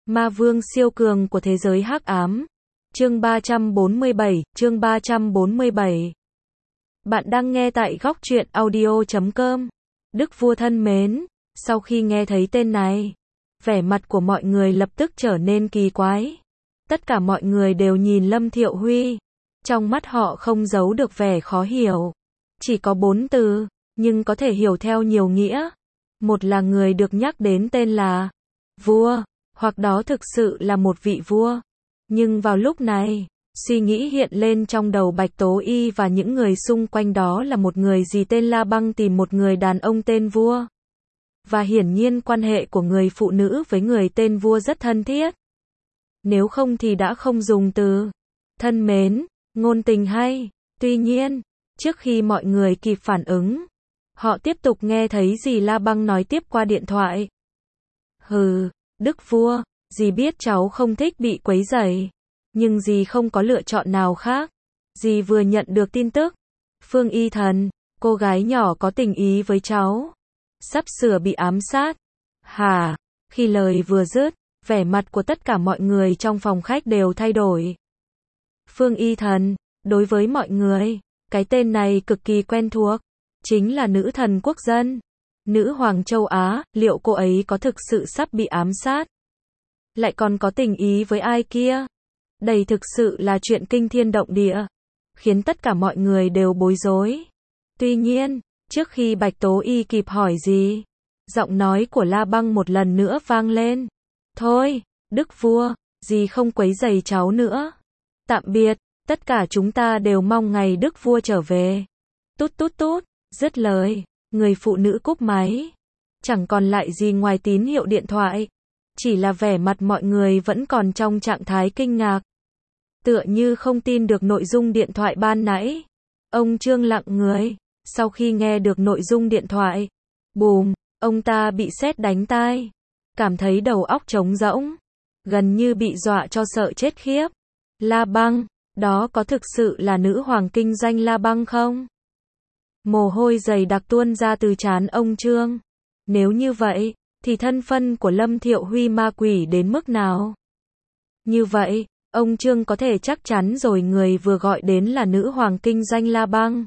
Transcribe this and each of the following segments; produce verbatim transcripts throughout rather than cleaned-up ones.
Ma vương siêu cường của thế giới hắc ám. Chương ba trăm bốn mươi bảy, chương ba trăm bốn mươi bảy. Bạn đang nghe tại góc truyện audio chấm com. Đức vua thân mến, sau khi nghe thấy tên này, vẻ mặt của mọi người lập tức trở nên kỳ quái. Tất cả mọi người đều nhìn Lâm Thiệu Huy. Trong mắt họ không giấu được vẻ khó hiểu. Chỉ có bốn từ, nhưng có thể hiểu theo nhiều nghĩa. Một là người được nhắc đến tên là vua, hoặc đó thực sự là một vị vua. Nhưng vào lúc này, suy nghĩ hiện lên trong đầu Bạch Tố Y và những người xung quanh đó là một người gì tên La Băng tìm một người đàn ông tên vua. Và hiển nhiên quan hệ của người phụ nữ với người tên vua rất thân thiết. Nếu không thì đã không dùng từ thân mến, ngôn tình hay. Tuy nhiên, trước khi mọi người kịp phản ứng, họ tiếp tục nghe thấy dì La Băng nói tiếp qua điện thoại. Hừ, Đức vua, dì biết cháu không thích bị quấy rầy, nhưng dì không có lựa chọn nào khác. Dì vừa nhận được tin tức, Phương Y Thần, cô gái nhỏ có tình ý với cháu, sắp sửa bị ám sát. Hả? Khi lời vừa dứt, vẻ mặt của tất cả mọi người trong phòng khách đều thay đổi. Phương Y Thần, đối với mọi người, cái tên này cực kỳ quen thuộc, chính là nữ thần quốc dân, nữ hoàng châu Á. Liệu cô ấy có thực sự sắp bị ám sát? Lại còn có tình ý với ai kia? Đây thực sự là chuyện kinh thiên động địa, khiến tất cả mọi người đều bối rối. Tuy nhiên, trước khi Bạch Tố Y kịp hỏi gì, giọng nói của La Băng một lần nữa vang lên. Thôi, Đức vua, dì không quấy rầy cháu nữa. Tạm biệt, tất cả chúng ta đều mong ngày Đức vua trở về. Tút tút tút, dứt lời, người phụ nữ cúp máy. Chẳng còn lại gì ngoài tín hiệu điện thoại. Chỉ là vẻ mặt mọi người vẫn còn trong trạng thái kinh ngạc. Tựa như không tin được nội dung điện thoại ban nãy. Ông Trương lặng người. Sau khi nghe được nội dung điện thoại, bùm, ông ta bị sét đánh tai. Cảm thấy đầu óc trống rỗng. Gần như bị dọa cho sợ chết khiếp. La Băng, đó có thực sự là nữ hoàng kinh doanh La Băng không? Mồ hôi dày đặc tuôn ra từ trán ông Trương. Nếu như vậy, thì thân phận của Lâm Thiệu Huy ma quỷ đến mức nào? Như vậy, ông Trương có thể chắc chắn rồi người vừa gọi đến là nữ hoàng kinh doanh La Băng.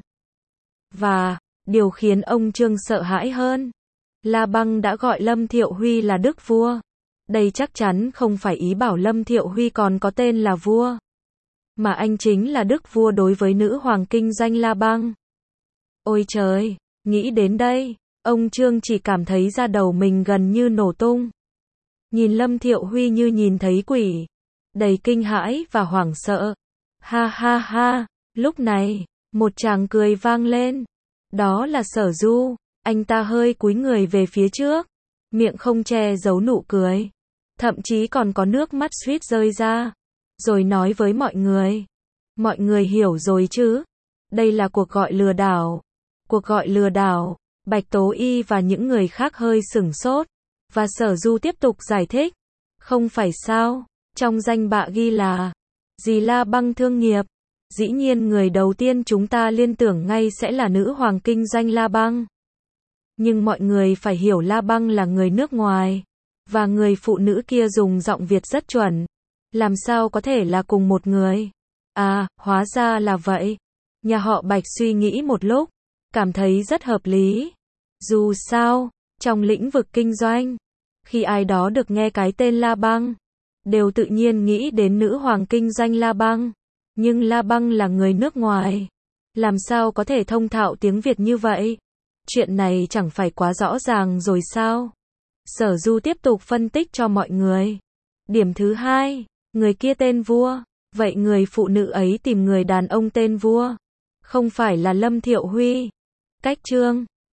Và, điều khiến ông Trương sợ hãi hơn, La Băng đã gọi Lâm Thiệu Huy là Đức vua. Đây chắc chắn không phải ý bảo Lâm Thiệu Huy còn có tên là vua, mà anh chính là Đức vua đối với nữ hoàng kinh doanh La Băng. Ôi trời, nghĩ đến đây, ông Trương chỉ cảm thấy da đầu mình gần như nổ tung. Nhìn Lâm Thiệu Huy như nhìn thấy quỷ, đầy kinh hãi và hoảng sợ. Ha ha ha, lúc này, một tràng cười vang lên. Đó là Sở Du, anh ta hơi cúi người về phía trước, miệng không che giấu nụ cười. Thậm chí còn có nước mắt suýt rơi ra. Rồi nói với mọi người. Mọi người hiểu rồi chứ? Đây là cuộc gọi lừa đảo. Cuộc gọi lừa đảo. Bạch Tố Y và những người khác hơi sửng sốt. Và Sở Du tiếp tục giải thích. Không phải sao? Trong danh bạ ghi là dì La Băng thương nghiệp. Dĩ nhiên người đầu tiên chúng ta liên tưởng ngay sẽ là nữ hoàng kinh doanh La Băng. Nhưng mọi người phải hiểu La Băng là người nước ngoài. Và người phụ nữ kia dùng giọng Việt rất chuẩn. Làm sao có thể là cùng một người? À, hóa ra là vậy. Nhà họ Bạch suy nghĩ một lúc, cảm thấy rất hợp lý. Dù sao, trong lĩnh vực kinh doanh, khi ai đó được nghe cái tên La Băng, đều tự nhiên nghĩ đến nữ hoàng kinh doanh La Băng. Nhưng La Băng là người nước ngoài. Làm sao có thể thông thạo tiếng Việt như vậy? Chuyện này chẳng phải quá rõ ràng rồi sao? Sở Du tiếp tục phân tích cho mọi người. Điểm thứ hai, người kia tên vua. Vậy người phụ nữ ấy tìm người đàn ông tên vua, không phải là Lâm Thiệu Huy. Cách chương